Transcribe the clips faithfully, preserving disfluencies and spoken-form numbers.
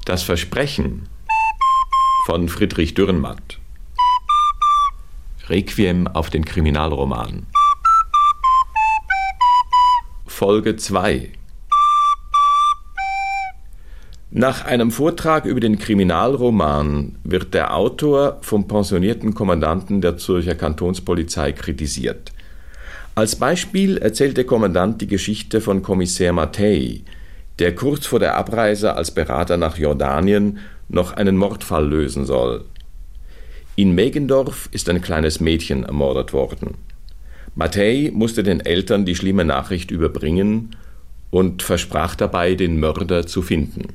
Das Versprechen von Friedrich Dürrenmatt. Requiem auf den Kriminalroman. Folge zwei. Nach einem Vortrag über den Kriminalroman wird der Autor vom pensionierten Kommandanten der Zürcher Kantonspolizei kritisiert. Als Beispiel erzählt der Kommandant die Geschichte von Kommissär Mattei, der kurz vor der Abreise als Berater nach Jordanien noch einen Mordfall lösen soll. In Meggendorf ist ein kleines Mädchen ermordet worden. Mattei musste den Eltern die schlimme Nachricht überbringen und versprach dabei, den Mörder zu finden.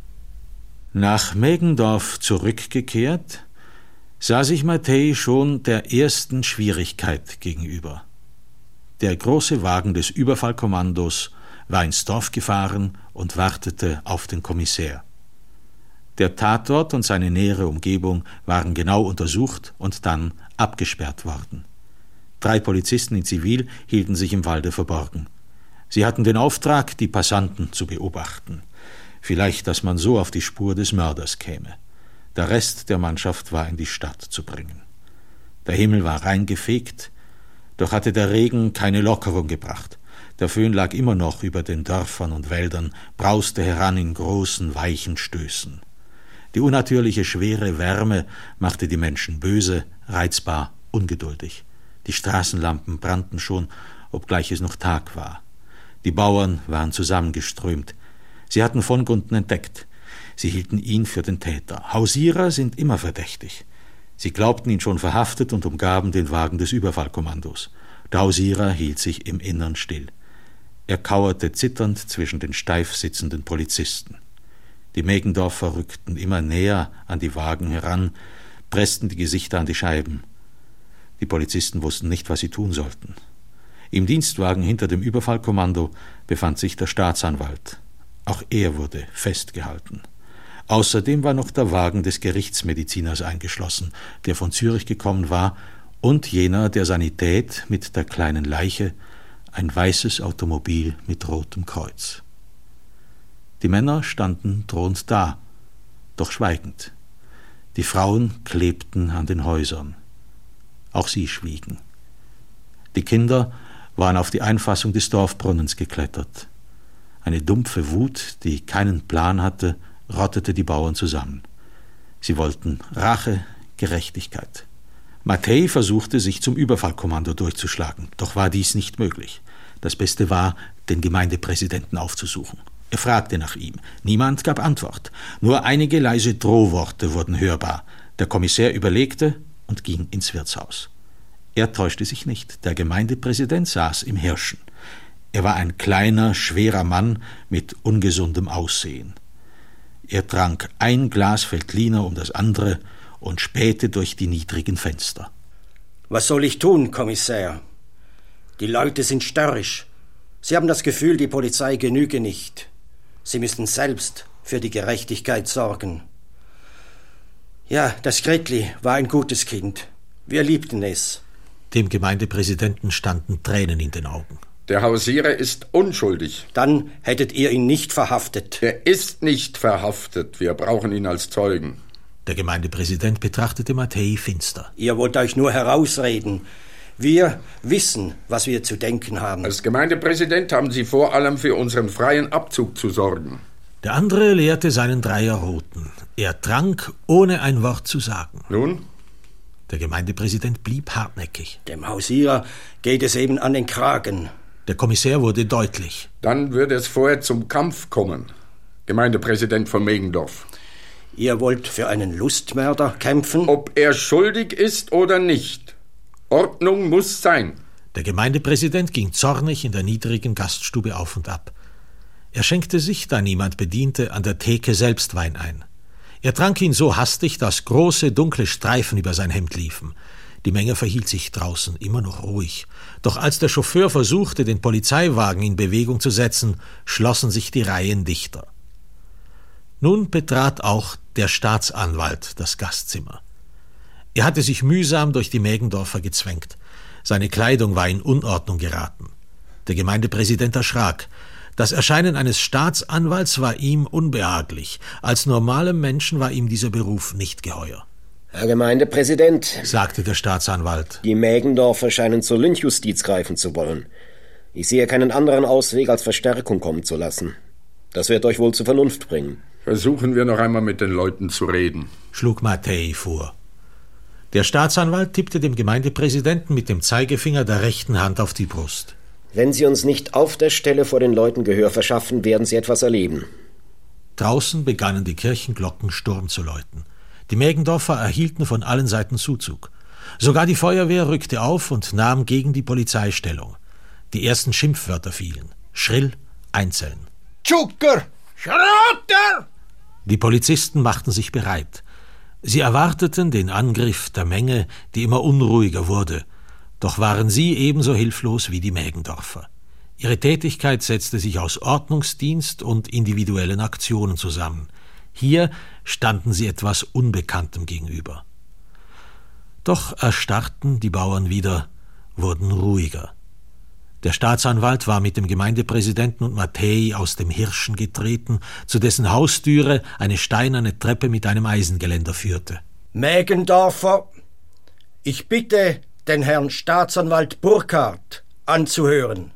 Nach Meggendorf zurückgekehrt, sah sich Mattei schon der ersten Schwierigkeit gegenüber. Der große Wagen des Überfallkommandos war ins Dorf gefahren und wartete auf den Kommissär. Der Tatort und seine nähere Umgebung waren genau untersucht und dann abgesperrt worden. Drei Polizisten in Zivil hielten sich im Walde verborgen. Sie hatten den Auftrag, die Passanten zu beobachten. Vielleicht, dass man so auf die Spur des Mörders käme. Der Rest der Mannschaft war in die Stadt zu bringen. Der Himmel war reingefegt, doch hatte der Regen keine Lockerung gebracht. Der Föhn lag immer noch über den Dörfern und Wäldern, brauste heran in großen, weichen Stößen. Die unnatürliche, schwere Wärme machte die Menschen böse, reizbar, ungeduldig. Die Straßenlampen brannten schon, obgleich es noch Tag war. Die Bauern waren zusammengeströmt. Sie hatten von Gunten entdeckt. Sie hielten ihn für den Täter. Hausierer sind immer verdächtig. Sie glaubten ihn schon verhaftet und umgaben den Wagen des Überfallkommandos. Der Hausierer hielt sich im Innern still. Er kauerte zitternd zwischen den steif sitzenden Polizisten. Die Meggendorfer rückten immer näher an die Wagen heran, pressten die Gesichter an die Scheiben. Die Polizisten wussten nicht, was sie tun sollten. Im Dienstwagen hinter dem Überfallkommando befand sich der Staatsanwalt. Auch er wurde festgehalten. Außerdem war noch der Wagen des Gerichtsmediziners eingeschlossen, der von Zürich gekommen war, und jener der Sanität mit der kleinen Leiche, ein weißes Automobil mit rotem Kreuz. Die Männer standen drohend da, doch schweigend. Die Frauen klebten an den Häusern. Auch sie schwiegen. Die Kinder waren auf die Einfassung des Dorfbrunnens geklettert. Eine dumpfe Wut, die keinen Plan hatte, rottete die Bauern zusammen. Sie wollten Rache, Gerechtigkeit. Mattei versuchte, sich zum Überfallkommando durchzuschlagen, doch war dies nicht möglich. Das Beste war, den Gemeindepräsidenten aufzusuchen. Er fragte nach ihm. Niemand gab Antwort. Nur einige leise Drohworte wurden hörbar. Der Kommissär überlegte und ging ins Wirtshaus. Er täuschte sich nicht. Der Gemeindepräsident saß im Hirschen. Er war ein kleiner, schwerer Mann mit ungesundem Aussehen. Er trank ein Glas Veltliner um das andere und spähte durch die niedrigen Fenster. Was soll ich tun, Kommissär? Die Leute sind störrisch. Sie haben das Gefühl, die Polizei genüge nicht. Sie müssen selbst für die Gerechtigkeit sorgen. Ja, das Gretli war ein gutes Kind. Wir liebten es. Dem Gemeindepräsidenten standen Tränen in den Augen. Der Hausierer ist unschuldig. Dann hättet ihr ihn nicht verhaftet. Er ist nicht verhaftet. Wir brauchen ihn als Zeugen. Der Gemeindepräsident betrachtete Mattei finster. Ihr wollt euch nur herausreden. Wir wissen, was wir zu denken haben. Als Gemeindepräsident haben Sie vor allem für unseren freien Abzug zu sorgen. Der andere leerte seinen Dreier Roten. Er trank, ohne ein Wort zu sagen. Nun? Der Gemeindepräsident blieb hartnäckig. Dem Hausierer geht es eben an den Kragen. Der Kommissär wurde deutlich. Dann würde es vorher zum Kampf kommen. Gemeindepräsident von Meggendorf. Ihr wollt für einen Lustmörder kämpfen? Ob er schuldig ist oder nicht. Ordnung muss sein. Der Gemeindepräsident ging zornig in der niedrigen Gaststube auf und ab. Er schenkte sich, da niemand bediente, an der Theke selbst Wein ein. Er trank ihn so hastig, dass große, dunkle Streifen über sein Hemd liefen. Die Menge verhielt sich draußen, immer noch ruhig. Doch als der Chauffeur versuchte, den Polizeiwagen in Bewegung zu setzen, schlossen sich die Reihen dichter. Nun betrat auch der Staatsanwalt das Gastzimmer. Er hatte sich mühsam durch die Meggendorfer gezwängt. Seine Kleidung war in Unordnung geraten. Der Gemeindepräsident erschrak. Das Erscheinen eines Staatsanwalts war ihm unbehaglich. Als normalem Menschen war ihm dieser Beruf nicht geheuer. Herr Gemeindepräsident, sagte der Staatsanwalt, die Mägendorfer scheinen zur Lynchjustiz greifen zu wollen. Ich sehe keinen anderen Ausweg, als Verstärkung kommen zu lassen. Das wird euch wohl zur Vernunft bringen. Versuchen wir noch einmal mit den Leuten zu reden, schlug Mattei vor. Der Staatsanwalt tippte dem Gemeindepräsidenten mit dem Zeigefinger der rechten Hand auf die Brust. Wenn Sie uns nicht auf der Stelle vor den Leuten Gehör verschaffen, werden Sie etwas erleben. Draußen begannen die Kirchenglocken Sturm zu läuten. Die Mägendorfer erhielten von allen Seiten Zuzug. Sogar die Feuerwehr rückte auf und nahm gegen die Polizei Stellung. Die ersten Schimpfwörter fielen, schrill, einzeln. Zucker! Schrotter! Die Polizisten machten sich bereit. Sie erwarteten den Angriff der Menge, die immer unruhiger wurde. Doch waren sie ebenso hilflos wie die Mägendorfer. Ihre Tätigkeit setzte sich aus Ordnungsdienst und individuellen Aktionen zusammen. Hier standen sie etwas Unbekanntem gegenüber. Doch erstarrten die Bauern wieder, wurden ruhiger. Der Staatsanwalt war mit dem Gemeindepräsidenten und Mattei aus dem Hirschen getreten, zu dessen Haustüre eine steinerne Treppe mit einem Eisengeländer führte. Mägendorfer, ich bitte, den Herrn Staatsanwalt Burkhardt anzuhören.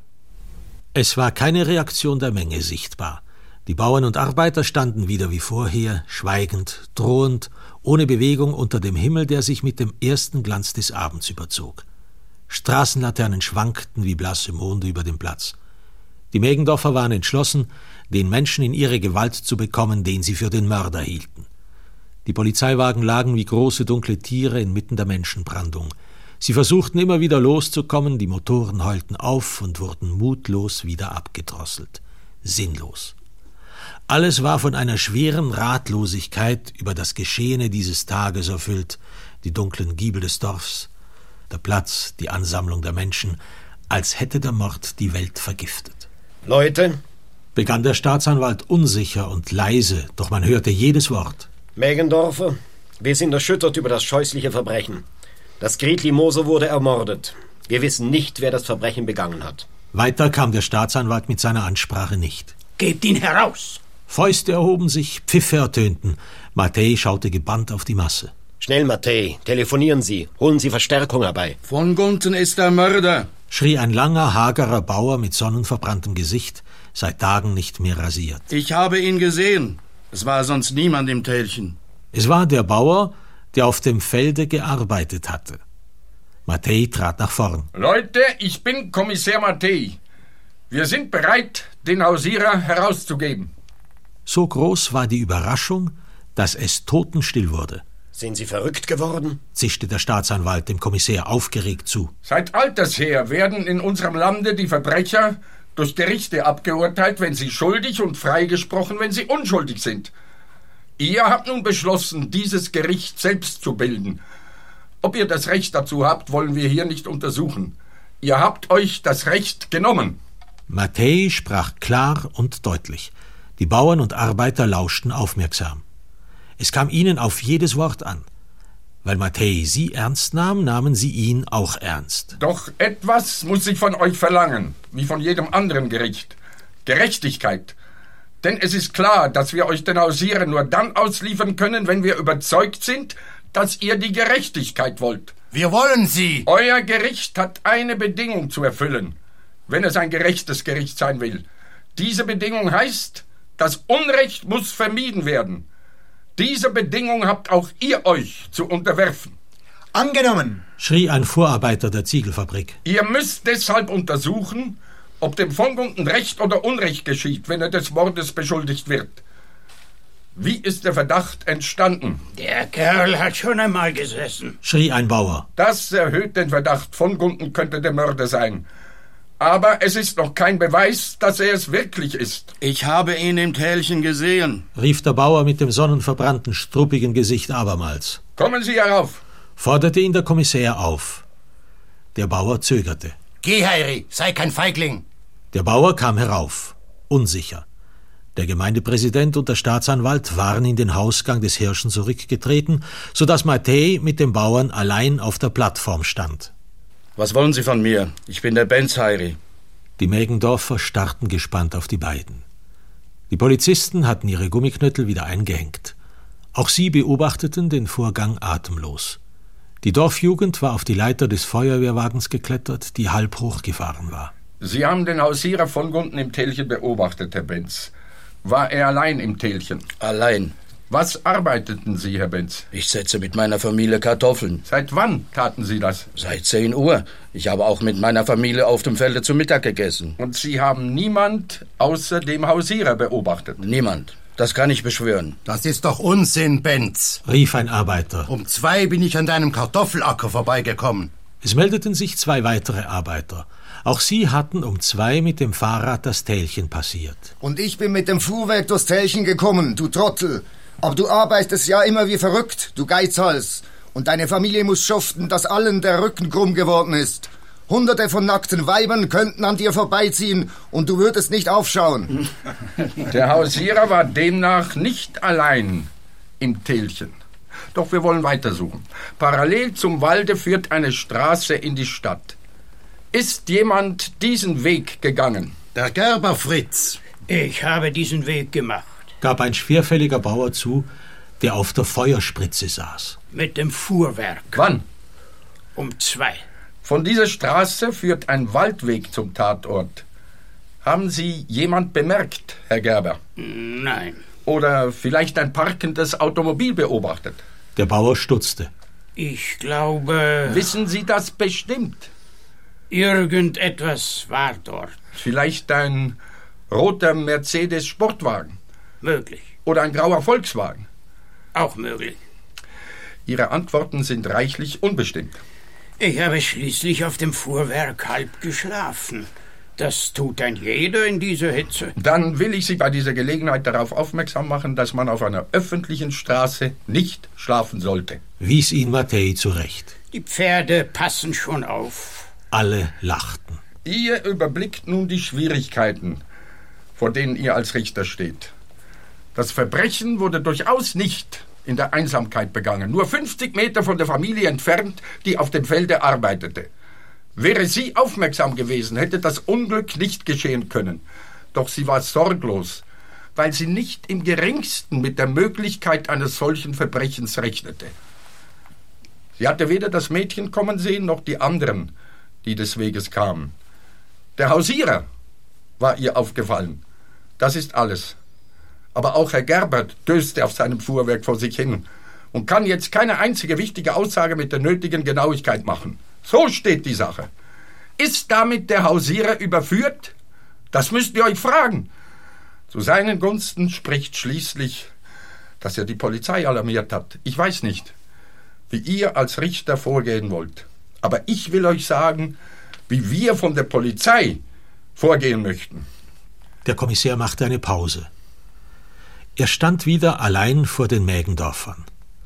Es war keine Reaktion der Menge sichtbar. Die Bauern und Arbeiter standen wieder wie vorher, schweigend, drohend, ohne Bewegung unter dem Himmel, der sich mit dem ersten Glanz des Abends überzog. Straßenlaternen schwankten wie blasse Monde über dem Platz. Die Mägendorfer waren entschlossen, den Menschen in ihre Gewalt zu bekommen, den sie für den Mörder hielten. Die Polizeiwagen lagen wie große dunkle Tiere inmitten der Menschenbrandung. Sie versuchten immer wieder loszukommen, die Motoren heulten auf und wurden mutlos wieder abgedrosselt. Sinnlos. Alles war von einer schweren Ratlosigkeit über das Geschehene dieses Tages erfüllt, die dunklen Giebel des Dorfs, der Platz, die Ansammlung der Menschen, als hätte der Mord die Welt vergiftet. Leute, begann der Staatsanwalt unsicher und leise, doch man hörte jedes Wort. Mägendorfer, wir sind erschüttert über das scheußliche Verbrechen. Das Gretli Moser wurde ermordet. Wir wissen nicht, wer das Verbrechen begangen hat. Weiter kam der Staatsanwalt mit seiner Ansprache nicht. Gebt ihn heraus! Fäuste erhoben sich, Pfiffe ertönten. Mattei schaute gebannt auf die Masse. Schnell, Mattei, telefonieren Sie, holen Sie Verstärkung herbei. Von Gunten ist der Mörder, schrie ein langer, hagerer Bauer mit sonnenverbranntem Gesicht, seit Tagen nicht mehr rasiert. Ich habe ihn gesehen. Es war sonst niemand im Tälchen. Es war der Bauer, der auf dem Felde gearbeitet hatte. Mattei trat nach vorn. Leute, ich bin Kommissär Mattei. Wir sind bereit, den Hausierer herauszugeben. So groß war die Überraschung, dass es totenstill wurde. Sind Sie verrückt geworden? Zischte der Staatsanwalt dem Kommissär aufgeregt zu. Seit alters her werden in unserem Lande die Verbrecher durch Gerichte abgeurteilt, wenn sie schuldig und freigesprochen, wenn sie unschuldig sind. Ihr habt nun beschlossen, dieses Gericht selbst zu bilden. Ob ihr das Recht dazu habt, wollen wir hier nicht untersuchen. Ihr habt euch das Recht genommen. Mattei sprach klar und deutlich. Die Bauern und Arbeiter lauschten aufmerksam. Es kam ihnen auf jedes Wort an. Weil Mattei sie ernst nahm, nahmen sie ihn auch ernst. Doch etwas muss ich von euch verlangen, wie von jedem anderen Gericht. Gerechtigkeit. Denn es ist klar, dass wir euch den Hausierer nur dann ausliefern können, wenn wir überzeugt sind, dass ihr die Gerechtigkeit wollt. Wir wollen sie! Euer Gericht hat eine Bedingung zu erfüllen, wenn es ein gerechtes Gericht sein will. Diese Bedingung heißt, das Unrecht muss vermieden werden. Diese Bedingung habt auch ihr euch zu unterwerfen. Angenommen, schrie ein Vorarbeiter der Ziegelfabrik. Ihr müsst deshalb untersuchen, ob dem von Gunten Recht oder Unrecht geschieht, wenn er des Mordes beschuldigt wird. Wie ist der Verdacht entstanden? Der Kerl hat schon einmal gesessen, schrie ein Bauer. Das erhöht den Verdacht, von Gunten könnte der Mörder sein. Aber es ist noch kein Beweis, dass er es wirklich ist. Ich habe ihn im Tälchen gesehen, rief der Bauer mit dem sonnenverbrannten, struppigen Gesicht abermals. Kommen Sie herauf, forderte ihn der Kommissär auf. Der Bauer zögerte. Geh, Heiri, sei kein Feigling. Der Bauer kam herauf, unsicher. Der Gemeindepräsident und der Staatsanwalt waren in den Hausgang des Hirschen zurückgetreten, so dass Mattei mit dem Bauern allein auf der Plattform stand. Was wollen Sie von mir? Ich bin der Benz, Heiri. Die Mägendorfer starrten gespannt auf die beiden. Die Polizisten hatten ihre Gummiknöttel wieder eingehängt. Auch sie beobachteten den Vorgang atemlos. Die Dorfjugend war auf die Leiter des Feuerwehrwagens geklettert, die halb hochgefahren war. Sie haben den Hausierer von Gunten im Tälchen beobachtet, Herr Benz. War er allein im Tälchen? Allein. Was arbeiteten Sie, Herr Benz? Ich setze mit meiner Familie Kartoffeln. Seit wann taten Sie das? Seit zehn Uhr. Ich habe auch mit meiner Familie auf dem Felde zu Mittag gegessen. Und Sie haben niemand außer dem Hausierer beobachtet? Niemand. Das kann ich beschwören. Das ist doch Unsinn, Benz, rief ein Arbeiter. Um zwei bin ich an deinem Kartoffelacker vorbeigekommen. Es meldeten sich zwei weitere Arbeiter. Auch sie hatten um zwei mit dem Fahrrad das Tälchen passiert. Und ich bin mit dem Fuhrwerk durchs Tälchen gekommen, du Trottel. Aber du arbeitest ja immer wie verrückt, du Geizhals. Und deine Familie muss schuften, dass allen der Rücken krumm geworden ist. Hunderte von nackten Weibern könnten an dir vorbeiziehen und du würdest nicht aufschauen. Der Hausierer war demnach nicht allein im Tälchen. Doch wir wollen weitersuchen. Parallel zum Walde führt eine Straße in die Stadt. Ist jemand diesen Weg gegangen? Der Gerber Fritz. Ich habe diesen Weg gemacht. Gab ein schwerfälliger Bauer zu, der auf der Feuerspritze saß. Mit dem Fuhrwerk. Wann? Um zwei. Von dieser Straße führt ein Waldweg zum Tatort. Haben Sie jemand bemerkt, Herr Gerber? Nein. Oder vielleicht ein parkendes Automobil beobachtet? Der Bauer stutzte. Ich glaube... Wissen Sie das bestimmt? Irgendetwas war dort. Vielleicht ein roter Mercedes-Sportwagen? Möglich. Oder ein grauer Volkswagen? Auch möglich. Ihre Antworten sind reichlich unbestimmt. Ich habe schließlich auf dem Fuhrwerk halb geschlafen. Das tut ein jeder in dieser Hitze. Dann will ich Sie bei dieser Gelegenheit darauf aufmerksam machen, dass man auf einer öffentlichen Straße nicht schlafen sollte. Wies ihn Mattei zurecht. Die Pferde passen schon auf. Alle lachten. Ihr überblickt nun die Schwierigkeiten, vor denen ihr als Richter steht. Das Verbrechen wurde durchaus nicht in der Einsamkeit begangen, nur fünfzig Meter von der Familie entfernt, die auf dem Felde arbeitete. Wäre sie aufmerksam gewesen, hätte das Unglück nicht geschehen können. Doch sie war sorglos, weil sie nicht im geringsten mit der Möglichkeit eines solchen Verbrechens rechnete. Sie hatte weder das Mädchen kommen sehen, noch die anderen, die des Weges kamen. Der Hausierer war ihr aufgefallen. Das ist alles. Aber auch Herr Gerbert döste auf seinem Fuhrwerk vor sich hin und kann jetzt keine einzige wichtige Aussage mit der nötigen Genauigkeit machen. So steht die Sache. Ist damit der Hausierer überführt? Das müsst ihr euch fragen. Zu seinen Gunsten spricht schließlich, dass er die Polizei alarmiert hat. Ich weiß nicht, wie ihr als Richter vorgehen wollt. Aber ich will euch sagen, wie wir von der Polizei vorgehen möchten. Der Kommissär machte eine Pause. Er stand wieder allein vor den Mägendorfern.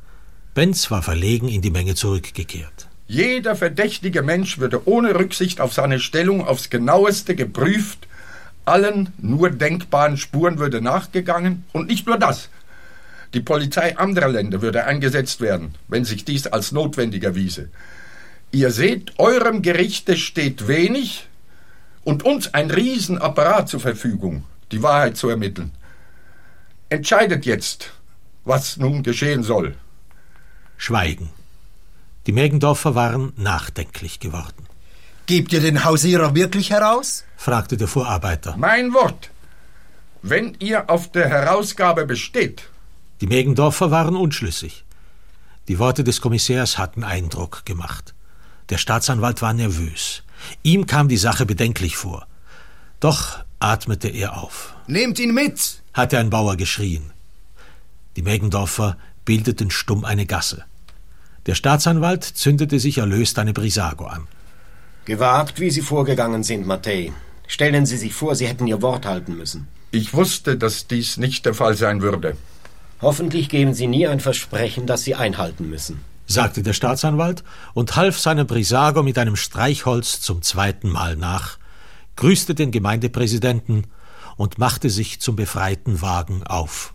Benz war verlegen in die Menge zurückgekehrt. Jeder verdächtige Mensch würde ohne Rücksicht auf seine Stellung aufs Genaueste geprüft, allen nur denkbaren Spuren würde nachgegangen und nicht nur das. Die Polizei anderer Länder würde eingesetzt werden, wenn sich dies als notwendig erwiese. Ihr seht, eurem Gerichte steht wenig und uns ein Riesenapparat zur Verfügung, die Wahrheit zu ermitteln. Entscheidet jetzt, was nun geschehen soll. Schweigen. Die Mägendorfer waren nachdenklich geworden. Gebt ihr den Hausierer wirklich heraus? Fragte der Vorarbeiter. Mein Wort. Wenn ihr auf der Herausgabe besteht. Die Mägendorfer waren unschlüssig. Die Worte des Kommissärs hatten Eindruck gemacht. Der Staatsanwalt war nervös. Ihm kam die Sache bedenklich vor. Doch atmete er auf. Nehmt ihn mit! Hatte ein Bauer geschrien. Die Mägendorfer bildeten stumm eine Gasse. Der Staatsanwalt zündete sich erlöst eine Brisago an. Gewagt, wie Sie vorgegangen sind, Mattei. Stellen Sie sich vor, Sie hätten Ihr Wort halten müssen. Ich wusste, dass dies nicht der Fall sein würde. Hoffentlich geben Sie nie ein Versprechen, das Sie einhalten müssen, sagte der Staatsanwalt und half seinem Brisago mit einem Streichholz zum zweiten Mal nach, grüßte den Gemeindepräsidenten und machte sich zum befreiten Wagen auf.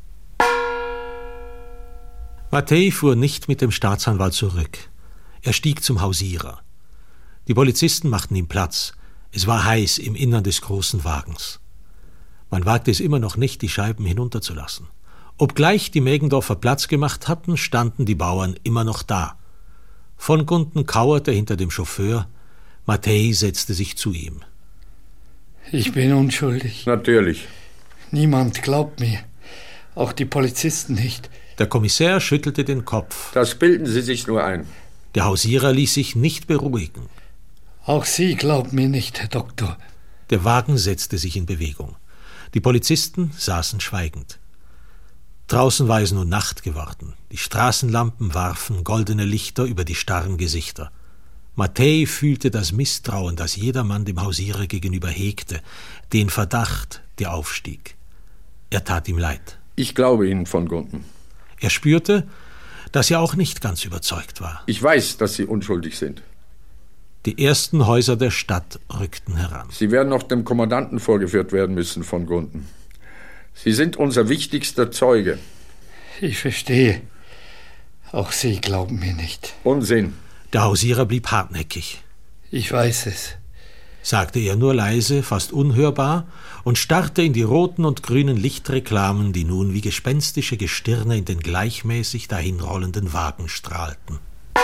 Mattei fuhr nicht mit dem Staatsanwalt zurück. Er stieg zum Hausierer. Die Polizisten machten ihm Platz. Es war heiß im Innern des großen Wagens. Man wagte es immer noch nicht, die Scheiben hinunterzulassen. Obgleich die Meggendorfer Platz gemacht hatten, standen die Bauern immer noch da. Von Gunten kauerte hinter dem Chauffeur. Mattei setzte sich zu ihm. Ich bin unschuldig. Natürlich. Niemand glaubt mir. Auch die Polizisten nicht. Der Kommissär schüttelte den Kopf. Das bilden Sie sich nur ein. Der Hausierer ließ sich nicht beruhigen. Auch Sie glauben mir nicht, Herr Doktor. Der Wagen setzte sich in Bewegung. Die Polizisten saßen schweigend. Draußen war es nun Nacht geworden. Die Straßenlampen warfen goldene Lichter über die starren Gesichter. Mattei fühlte das Misstrauen, das jedermann dem Hausierer gegenüber hegte, den Verdacht, der aufstieg. Er tat ihm leid. Ich glaube Ihnen, von Gunten. Er spürte, dass er auch nicht ganz überzeugt war. Ich weiß, dass Sie unschuldig sind. Die ersten Häuser der Stadt rückten heran. Sie werden noch dem Kommandanten vorgeführt werden müssen, von Gunten. Sie sind unser wichtigster Zeuge. Ich verstehe. Auch Sie glauben mir nicht. Unsinn. Der Hausierer blieb hartnäckig. Ich weiß es, sagte er nur leise, fast unhörbar, und starrte in die roten und grünen Lichtreklamen, die nun wie gespenstische Gestirne in den gleichmäßig dahinrollenden Wagen strahlten.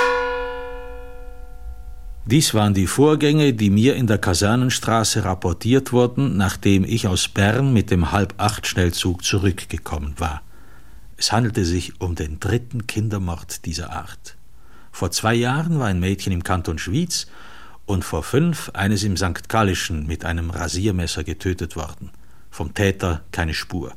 Dies waren die Vorgänge, die mir in der Kasernenstraße rapportiert wurden, nachdem ich aus Bern mit dem Halb-Acht-Schnellzug zurückgekommen war. Es handelte sich um den dritten Kindermord dieser Art. Vor zwei Jahren war ein Mädchen im Kanton Schwyz und vor fünf eines im Sankt Gallischen mit einem Rasiermesser getötet worden. Vom Täter keine Spur.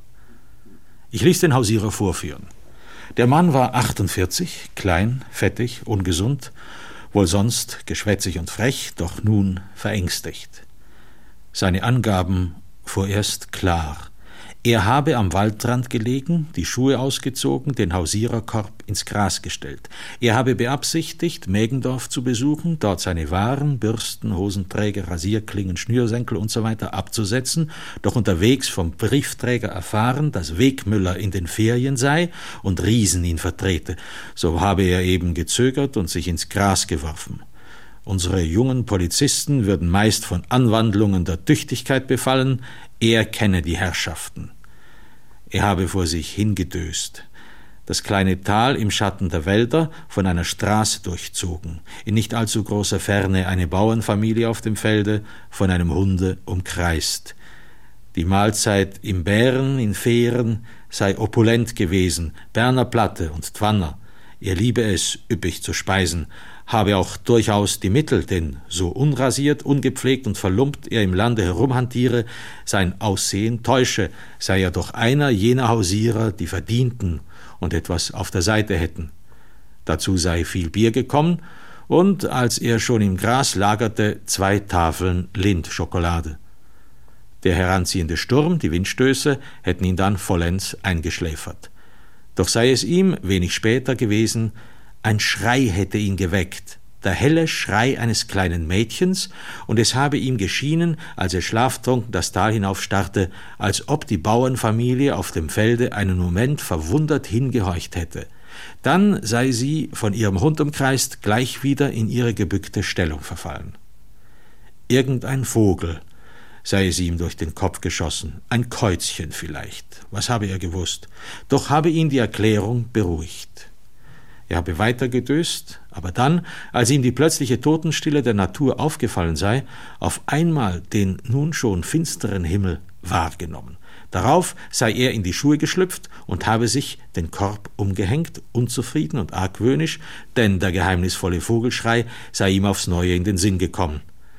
Ich ließ den Hausierer vorführen. Der Mann war achtundvierzig, klein, fettig, ungesund, wohl sonst geschwätzig und frech, doch nun verängstigt. Seine Angaben vorerst klar. Er habe am Waldrand gelegen, die Schuhe ausgezogen, den Hausiererkorb ins Gras gestellt. Er habe beabsichtigt, Meggendorf zu besuchen, dort seine Waren, Bürsten, Hosenträger, Rasierklingen, Schnürsenkel usw. abzusetzen, doch unterwegs vom Briefträger erfahren, dass Wegmüller in den Ferien sei und Riesen ihn vertrete. So habe er eben gezögert und sich ins Gras geworfen. Unsere jungen Polizisten würden meist von Anwandlungen der Tüchtigkeit befallen, er kenne die Herrschaften. Er habe vor sich hingedöst. Das kleine Tal im Schatten der Wälder von einer Straße durchzogen, in nicht allzu großer Ferne eine Bauernfamilie auf dem Felde, von einem Hunde umkreist. Die Mahlzeit im Bären, in Fehren, sei opulent gewesen, Berner Platte und Twanner. Er liebe es, üppig zu speisen, habe auch durchaus die Mittel, denn so unrasiert, ungepflegt und verlumpt er im Lande herumhantiere, sein Aussehen täusche, sei er doch einer jener Hausierer, die verdienten und etwas auf der Seite hätten. Dazu sei viel Bier gekommen und, als er schon im Gras lagerte, zwei Tafeln Lindt-Schokolade. Der heranziehende Sturm, die Windstöße, hätten ihn dann vollends eingeschläfert. Doch sei es ihm, wenig später gewesen, ein Schrei hätte ihn geweckt, der helle Schrei eines kleinen Mädchens, und es habe ihm geschienen, als er schlaftrunken das Tal hinaufstarrte, als ob die Bauernfamilie auf dem Felde einen Moment verwundert hingehorcht hätte. Dann sei sie, von ihrem Hund umkreist, gleich wieder in ihre gebückte Stellung verfallen. Irgendein Vogel sei es ihm durch den Kopf geschossen, ein Käuzchen vielleicht, was habe er gewusst, doch habe ihn die Erklärung beruhigt. Er habe weiter gedöst, aber dann, als ihm die plötzliche Totenstille der Natur aufgefallen sei, auf einmal den nun schon finsteren Himmel wahrgenommen. Darauf sei er in die Schuhe geschlüpft und habe sich den Korb umgehängt, unzufrieden und argwöhnisch, denn der geheimnisvolle Vogelschrei sei ihm aufs Neue in den Sinn gekommen.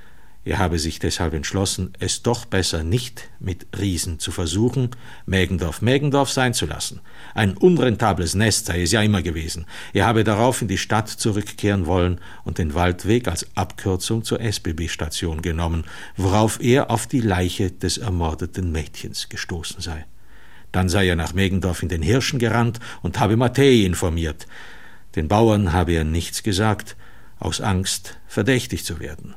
Er habe sich deshalb entschlossen, es doch besser nicht mit Riesen zu versuchen, Meggendorf Meggendorf sein zu lassen. Ein unrentables Nest sei es ja immer gewesen. Er habe darauf in die Stadt zurückkehren wollen und den Waldweg als Abkürzung zur S B B-Station genommen, worauf er auf die Leiche des ermordeten Mädchens gestoßen sei. Dann sei er nach Meggendorf in den Hirschen gerannt und habe Mattei informiert. Den Bauern habe er nichts gesagt, aus Angst, verdächtig zu werden.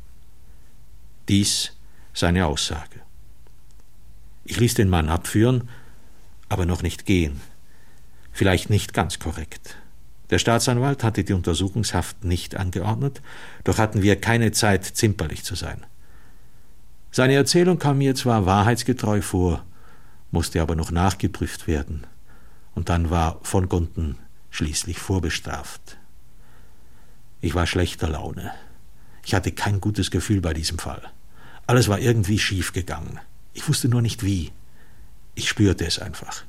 Dies seine Aussage. Ich ließ den Mann abführen, aber noch nicht gehen. Vielleicht nicht ganz korrekt. Der Staatsanwalt hatte die Untersuchungshaft nicht angeordnet, doch hatten wir keine Zeit, zimperlich zu sein. Seine Erzählung kam mir zwar wahrheitsgetreu vor, musste aber noch nachgeprüft werden, und dann war von Gunten schließlich vorbestraft. Ich war schlechter Laune. Ich hatte kein gutes Gefühl bei diesem Fall. Alles war irgendwie schief gegangen. Ich wusste nur nicht wie. Ich spürte es einfach.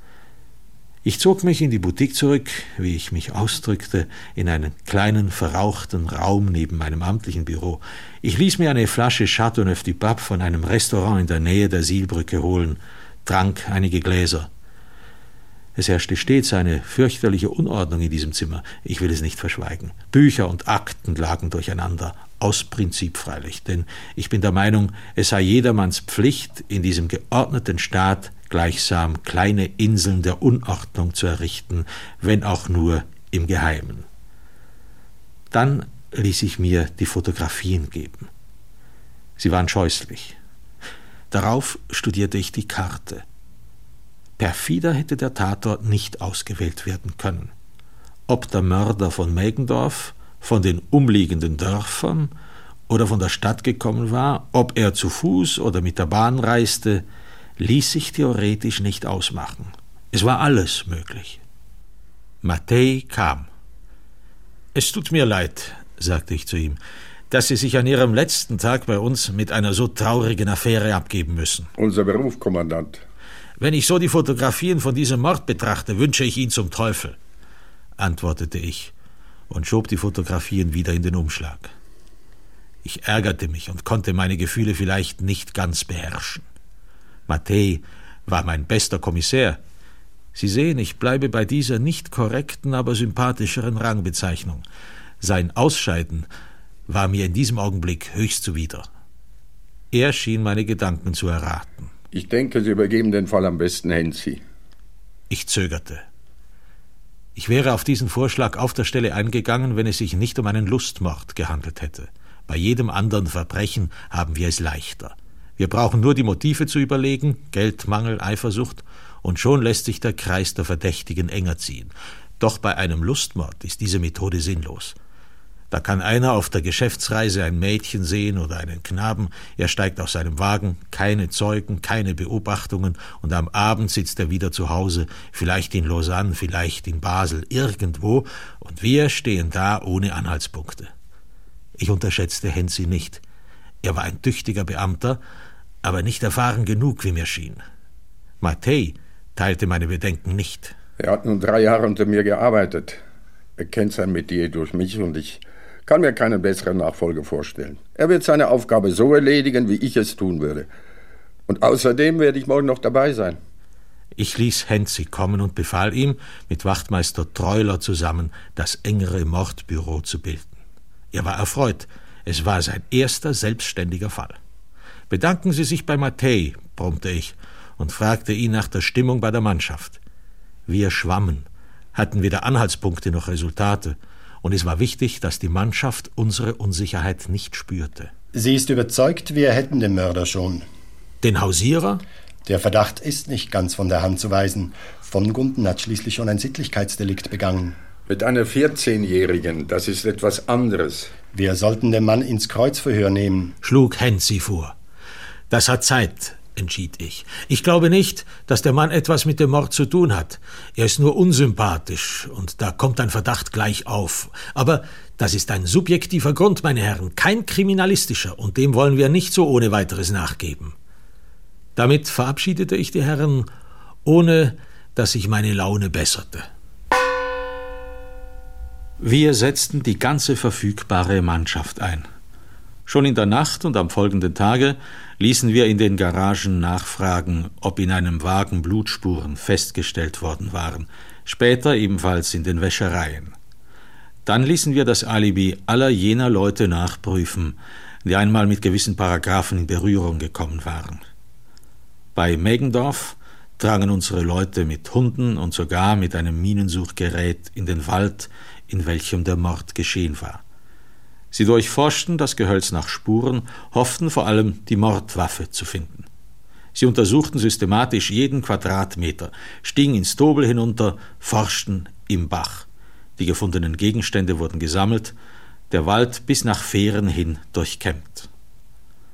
Ich zog mich in die Boutique zurück, wie ich mich ausdrückte, in einen kleinen, verrauchten Raum neben meinem amtlichen Büro. Ich ließ mir eine Flasche Châteauneuf du Pape von einem Restaurant in der Nähe der Sihlbrücke holen, trank einige Gläser. Es herrschte stets eine fürchterliche Unordnung in diesem Zimmer, ich will es nicht verschweigen. Bücher und Akten lagen durcheinander, aus Prinzip freilich, denn ich bin der Meinung, es sei jedermanns Pflicht, in diesem geordneten Staat gleichsam kleine Inseln der Unordnung zu errichten, wenn auch nur im Geheimen. Dann ließ ich mir die Fotografien geben. Sie waren scheußlich. Darauf studierte ich die Karte. Perfider hätte der Tatort nicht ausgewählt werden können. Ob der Mörder von Meggendorf, von den umliegenden Dörfern oder von der Stadt gekommen war, ob er zu Fuß oder mit der Bahn reiste, ließ sich theoretisch nicht ausmachen. Es war alles möglich. Mattei kam. »Es tut mir leid«, sagte ich zu ihm, »dass Sie sich an Ihrem letzten Tag bei uns mit einer so traurigen Affäre abgeben müssen.« »Unser Beruf, Kommandant.« »Wenn ich so die Fotografien von diesem Mord betrachte, wünsche ich ihn zum Teufel«, antwortete ich und schob die Fotografien wieder in den Umschlag. Ich ärgerte mich und konnte meine Gefühle vielleicht nicht ganz beherrschen. Mattei war mein bester Kommissär. Sie sehen, ich bleibe bei dieser nicht korrekten, aber sympathischeren Rangbezeichnung. Sein Ausscheiden war mir in diesem Augenblick höchst zuwider. Er schien meine Gedanken zu erraten. »Ich denke, Sie übergeben den Fall am besten Hentzi.« Ich zögerte. Ich wäre auf diesen Vorschlag auf der Stelle eingegangen, wenn es sich nicht um einen Lustmord gehandelt hätte. Bei jedem anderen Verbrechen haben wir es leichter. Wir brauchen nur die Motive zu überlegen, Geldmangel, Eifersucht, und schon lässt sich der Kreis der Verdächtigen enger ziehen. Doch bei einem Lustmord ist diese Methode sinnlos. Da kann einer auf der Geschäftsreise ein Mädchen sehen oder einen Knaben, er steigt aus seinem Wagen, keine Zeugen, keine Beobachtungen, und am Abend sitzt er wieder zu Hause, vielleicht in Lausanne, vielleicht in Basel, irgendwo, und wir stehen da ohne Anhaltspunkte. Ich unterschätzte Hentzi nicht. Er war ein tüchtiger Beamter, aber nicht erfahren genug, wie mir schien. Mattei teilte meine Bedenken nicht. Er hat nun drei Jahre unter mir gearbeitet. Er kennt sein Metier durch mich und ich kann mir keinen besseren Nachfolger vorstellen. Er wird seine Aufgabe so erledigen, wie ich es tun würde. Und außerdem werde ich morgen noch dabei sein. Ich ließ Hentzi kommen und befahl ihm, mit Wachtmeister Treuler zusammen das engere Mordbüro zu bilden. Er war erfreut. Es war sein erster selbstständiger Fall. »Bedanken Sie sich bei Mattei«, brummte ich und fragte ihn nach der Stimmung bei der Mannschaft. Wir schwammen, hatten weder Anhaltspunkte noch Resultate, und es war wichtig, dass die Mannschaft unsere Unsicherheit nicht spürte. Sie ist überzeugt, wir hätten den Mörder schon. Den Hausierer? Der Verdacht ist nicht ganz von der Hand zu weisen. Von Gunten hat schließlich schon ein Sittlichkeitsdelikt begangen. Mit einer vierzehnjährigen, das ist etwas anderes. Wir sollten den Mann ins Kreuzverhör nehmen, schlug Hentzi vor. Das hat Zeit, entschied ich. Ich glaube nicht, dass der Mann etwas mit dem Mord zu tun hat. Er ist nur unsympathisch, und da kommt ein Verdacht gleich auf. Aber das ist ein subjektiver Grund, meine Herren, kein kriminalistischer, und dem wollen wir nicht so ohne weiteres nachgeben. Damit verabschiedete ich die Herren, ohne dass sich meine Laune besserte. Wir setzten die ganze verfügbare Mannschaft ein. Schon in der Nacht und am folgenden Tage ließen wir in den Garagen nachfragen, ob in einem Wagen Blutspuren festgestellt worden waren, später ebenfalls in den Wäschereien. Dann ließen wir das Alibi aller jener Leute nachprüfen, die einmal mit gewissen Paragraphen in Berührung gekommen waren. Bei Meggendorf drangen unsere Leute mit Hunden und sogar mit einem Minensuchgerät in den Wald, in welchem der Mord geschehen war. Sie durchforschten das Gehölz nach Spuren, hofften vor allem, die Mordwaffe zu finden. Sie untersuchten systematisch jeden Quadratmeter, stiegen ins Tobel hinunter, forschten im Bach. Die gefundenen Gegenstände wurden gesammelt, der Wald bis nach Fehren hin durchkämmt.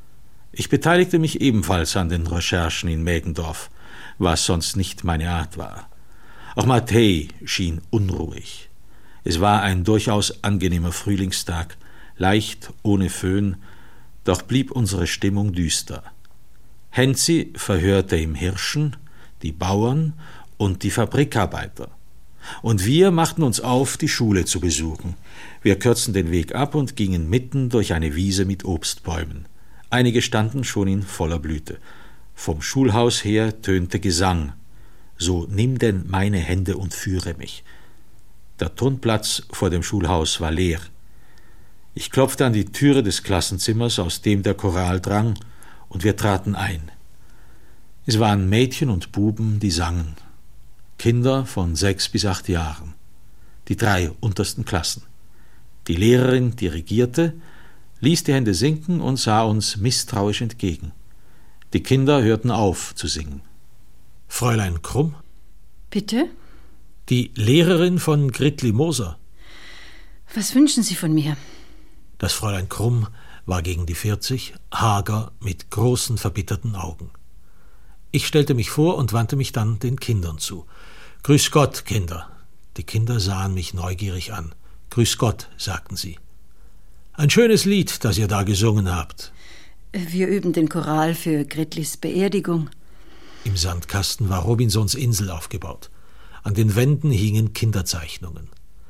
Ich beteiligte mich ebenfalls an den Recherchen in Mägendorf, was sonst nicht meine Art war. Auch Matthäi schien unruhig. Es war ein durchaus angenehmer Frühlingstag, leicht, ohne Föhn, doch blieb unsere Stimmung düster. Hänzi verhörte im Hirschen die Bauern und die Fabrikarbeiter. Und wir machten uns auf, die Schule zu besuchen. Wir kürzten den Weg ab und gingen mitten durch eine Wiese mit Obstbäumen. Einige standen schon in voller Blüte. Vom Schulhaus her tönte Gesang. So nimm denn meine Hände und führe mich. Der Turnplatz vor dem Schulhaus war leer. Ich klopfte an die Türe des Klassenzimmers, aus dem der Choral drang, und wir traten ein. Es waren Mädchen und Buben, die sangen. Kinder von sechs bis acht Jahren. Die drei untersten Klassen. Die Lehrerin dirigierte, ließ die Hände sinken und sah uns misstrauisch entgegen. Die Kinder hörten auf zu singen. Fräulein Krumm? Bitte? Die Lehrerin von Gritli Moser. Was wünschen Sie von mir? Das Fräulein Krumm war gegen die vierzig, hager, mit großen, verbitterten Augen. Ich stellte mich vor und wandte mich dann den Kindern zu. »Grüß Gott, Kinder!« Die Kinder sahen mich neugierig an. »Grüß Gott«, sagten sie. »Ein schönes Lied, das ihr da gesungen habt.« Wir üben den Choral für Gritlis Beerdigung. Im Sandkasten war Robinsons Insel aufgebaut. An den Wänden hingen Kinderzeichnungen.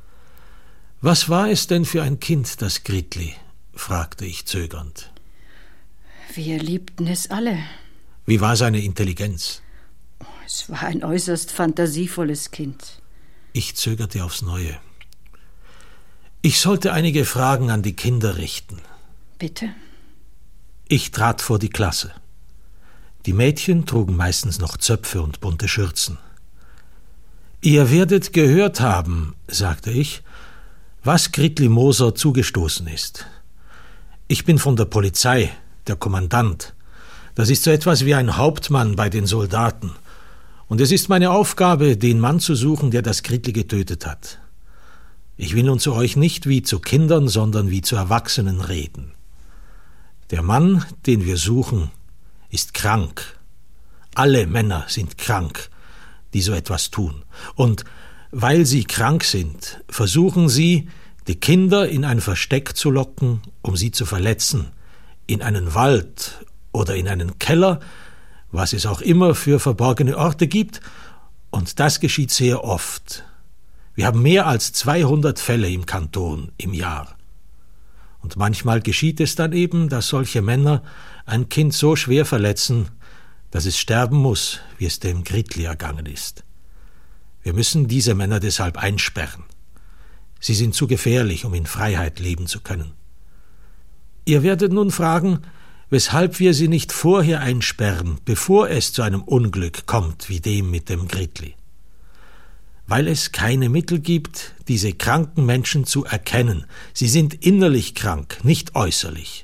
»Was war es denn für ein Kind, das Gritli?« fragte ich zögernd. Wir liebten es alle. Wie war seine Intelligenz? Es war ein äußerst fantasievolles Kind. Ich zögerte aufs Neue. Ich sollte einige Fragen an die Kinder richten. Bitte? Ich trat vor die Klasse. Die Mädchen trugen meistens noch Zöpfe und bunte Schürzen. »Ihr werdet gehört haben«, sagte ich, »was Gritli Moser zugestoßen ist. Ich bin von der Polizei, der Kommandant. Das ist so etwas wie ein Hauptmann bei den Soldaten. Und es ist meine Aufgabe, den Mann zu suchen, der das Gritli getötet hat. Ich will nun zu euch nicht wie zu Kindern, sondern wie zu Erwachsenen reden. Der Mann, den wir suchen, ist krank. Alle Männer sind krank, die so etwas tun. Und weil sie krank sind, versuchen sie, die Kinder in ein Versteck zu locken, um sie zu verletzen, in einen Wald oder in einen Keller, was es auch immer für verborgene Orte gibt, und das geschieht sehr oft. Wir haben mehr als zweihundert Fälle im Kanton im Jahr. Und manchmal geschieht es dann eben, dass solche Männer ein Kind so schwer verletzen, dass es sterben muss, wie es dem Gritli ergangen ist. Wir müssen diese Männer deshalb einsperren. Sie sind zu gefährlich, um in Freiheit leben zu können. Ihr werdet nun fragen, weshalb wir sie nicht vorher einsperren, bevor es zu einem Unglück kommt wie dem mit dem Gritli. Weil es keine Mittel gibt, diese kranken Menschen zu erkennen. Sie sind innerlich krank, nicht äußerlich.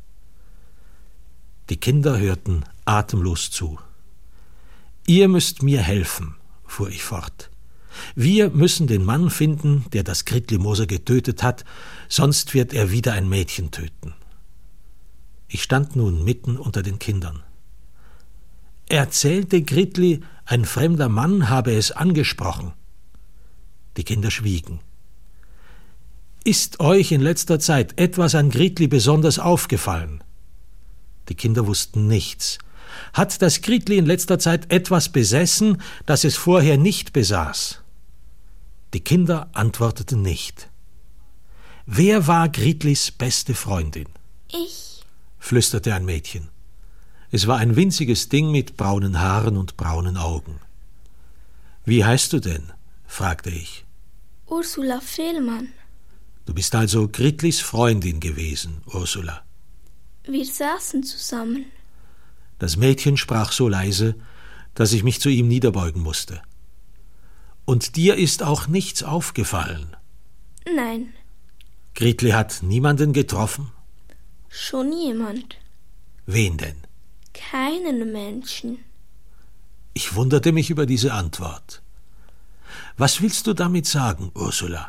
Die Kinder hörten atemlos zu. »Ihr müsst mir helfen«, fuhr ich fort. »Wir müssen den Mann finden, der das Gritli Moser getötet hat, sonst wird er wieder ein Mädchen töten.« Ich stand nun mitten unter den Kindern. Erzählte Gritli, ein fremder Mann habe es angesprochen. Die Kinder schwiegen. »Ist euch in letzter Zeit etwas an Gritli besonders aufgefallen?« Die Kinder wussten nichts. »Hat das Gritli in letzter Zeit etwas besessen, das es vorher nicht besaß?« Die Kinder antworteten nicht. »Wer war Gritlis beste Freundin?« »Ich«, flüsterte ein Mädchen. Es war ein winziges Ding mit braunen Haaren und braunen Augen. »Wie heißt du denn?« fragte ich. »Ursula Fehlmann.« »Du bist also Gritlis Freundin gewesen, Ursula.« »Wir saßen zusammen.« Das Mädchen sprach so leise, dass ich mich zu ihm niederbeugen musste. »Und dir ist auch nichts aufgefallen?« »Nein.« »Gritli hat niemanden getroffen?« »Schon jemand.« »Wen denn?« »Keinen Menschen.« Ich wunderte mich über diese Antwort. »Was willst du damit sagen, Ursula?«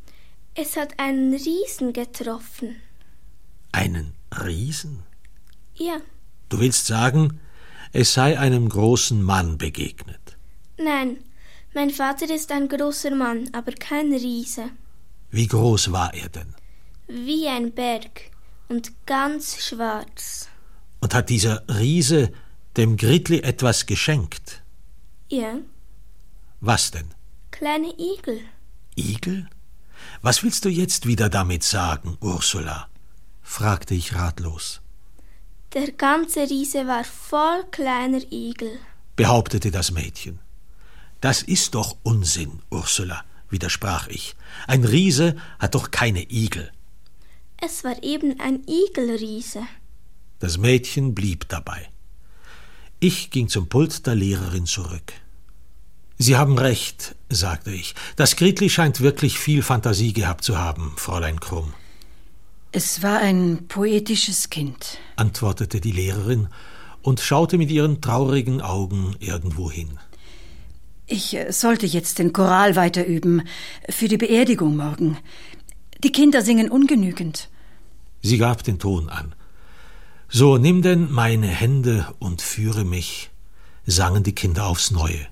»Es hat einen Riesen getroffen.« »Einen Riesen?« Ja. Du willst sagen, es sei einem großen Mann begegnet? Nein, mein Vater ist ein großer Mann, aber kein Riese. Wie groß war er denn? Wie ein Berg und ganz schwarz. Und hat dieser Riese dem Gritli etwas geschenkt? Ja. Was denn? Kleine Igel. Igel? Was willst du jetzt wieder damit sagen, Ursula? Fragte ich ratlos. Der ganze Riese war voll kleiner Igel, behauptete das Mädchen. Das ist doch Unsinn, Ursula, widersprach ich. Ein Riese hat doch keine Igel. Es war eben ein Igelriese. Das Mädchen blieb dabei. Ich ging zum Pult der Lehrerin zurück. Sie haben recht, sagte ich. Das Gritli scheint wirklich viel Fantasie gehabt zu haben, Fräulein Krumm. Es war ein poetisches Kind, antwortete die Lehrerin und schaute mit ihren traurigen Augen irgendwo hin. Ich sollte jetzt den Choral weiter üben, für die Beerdigung morgen. Die Kinder singen ungenügend. Sie gab den Ton an. So, nimm denn meine Hände und führe mich, sangen die Kinder aufs Neue.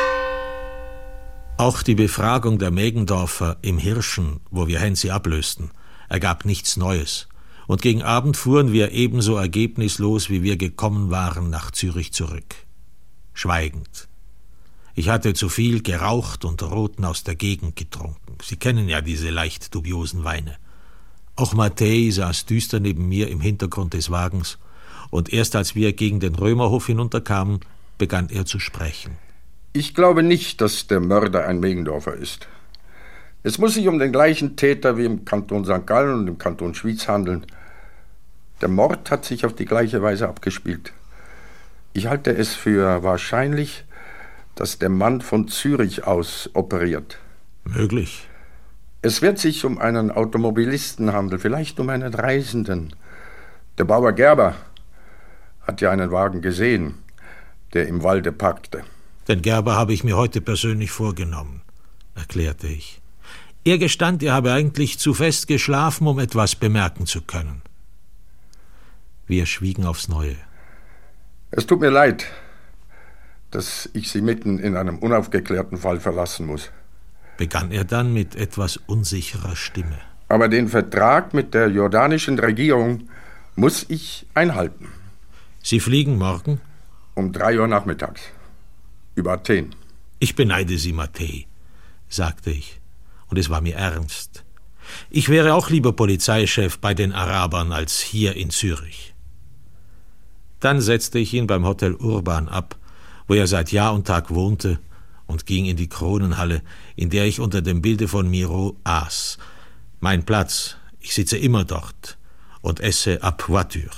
Auch die Befragung der Megendorfer im Hirschen, wo wir Hänsi ablösten, ergab nichts Neues, und gegen Abend fuhren wir ebenso ergebnislos, wie wir gekommen waren, nach Zürich zurück. Schweigend. Ich hatte zu viel geraucht und Roten aus der Gegend getrunken. Sie kennen ja diese leicht dubiosen Weine. Auch Mattei saß düster neben mir im Hintergrund des Wagens, und erst als wir gegen den Römerhof hinunterkamen, begann er zu sprechen. Ich glaube nicht, dass der Mörder ein Megendorfer ist. Es muss sich um den gleichen Täter wie im Kanton Sankt Gallen und im Kanton Schwyz handeln. Der Mord hat sich auf die gleiche Weise abgespielt. Ich halte es für wahrscheinlich, dass der Mann von Zürich aus operiert. Möglich. Es wird sich um einen Automobilisten handeln, vielleicht um einen Reisenden. Der Bauer Gerber hat ja einen Wagen gesehen, der im Walde parkte. Den Gerber habe ich mir heute persönlich vorgenommen, erklärte ich. Er gestand, er habe eigentlich zu fest geschlafen, um etwas bemerken zu können. Wir schwiegen aufs Neue. Es tut mir leid, dass ich Sie mitten in einem unaufgeklärten Fall verlassen muss, begann er dann mit etwas unsicherer Stimme. Aber den Vertrag mit der jordanischen Regierung muss ich einhalten. Sie fliegen morgen? Um drei Uhr nachmittags. Über Athen. Ich beneide Sie, Mattei, sagte ich. Und es war mir ernst. Ich wäre auch lieber Polizeichef bei den Arabern als hier in Zürich. Dann setzte ich ihn beim Hotel Urban ab, wo er seit Jahr und Tag wohnte, und ging in die Kronenhalle, in der ich unter dem Bilde von Miro aß. Mein Platz, ich sitze immer dort und esse à voiture.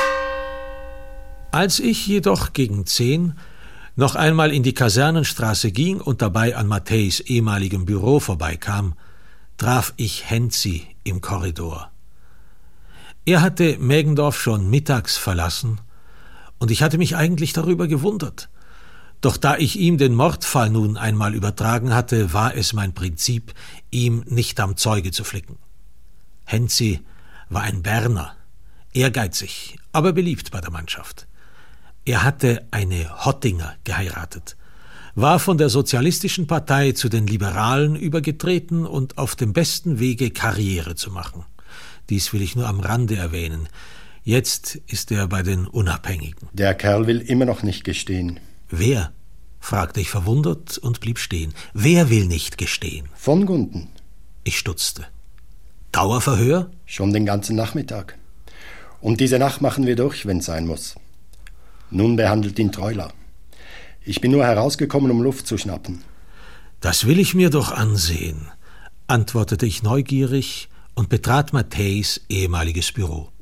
Als ich jedoch gegen zehn noch einmal in die Kasernenstraße ging und dabei an Matteis ehemaligem Büro vorbeikam, traf ich Hänsi im Korridor. Er hatte Megendorf schon mittags verlassen, und ich hatte mich eigentlich darüber gewundert. Doch da ich ihm den Mordfall nun einmal übertragen hatte, war es mein Prinzip, ihm nicht am Zeuge zu flicken. Hänsi war ein Berner, ehrgeizig, aber beliebt bei der Mannschaft. Er hatte eine Hottinger geheiratet, war von der Sozialistischen Partei zu den Liberalen übergetreten und auf dem besten Wege, Karriere zu machen. Dies will ich nur am Rande erwähnen. Jetzt ist er bei den Unabhängigen. Der Kerl will immer noch nicht gestehen. Wer? Fragte ich verwundert und blieb stehen. Wer will nicht gestehen? Von Gunten. Ich stutzte. Dauerverhör? Schon den ganzen Nachmittag. Und diese Nacht machen wir durch, wenn's sein muss. Nun behandelt ihn Treuler. Ich bin nur herausgekommen, um Luft zu schnappen. Das will ich mir doch ansehen, antwortete ich neugierig und betrat Matteis ehemaliges Büro.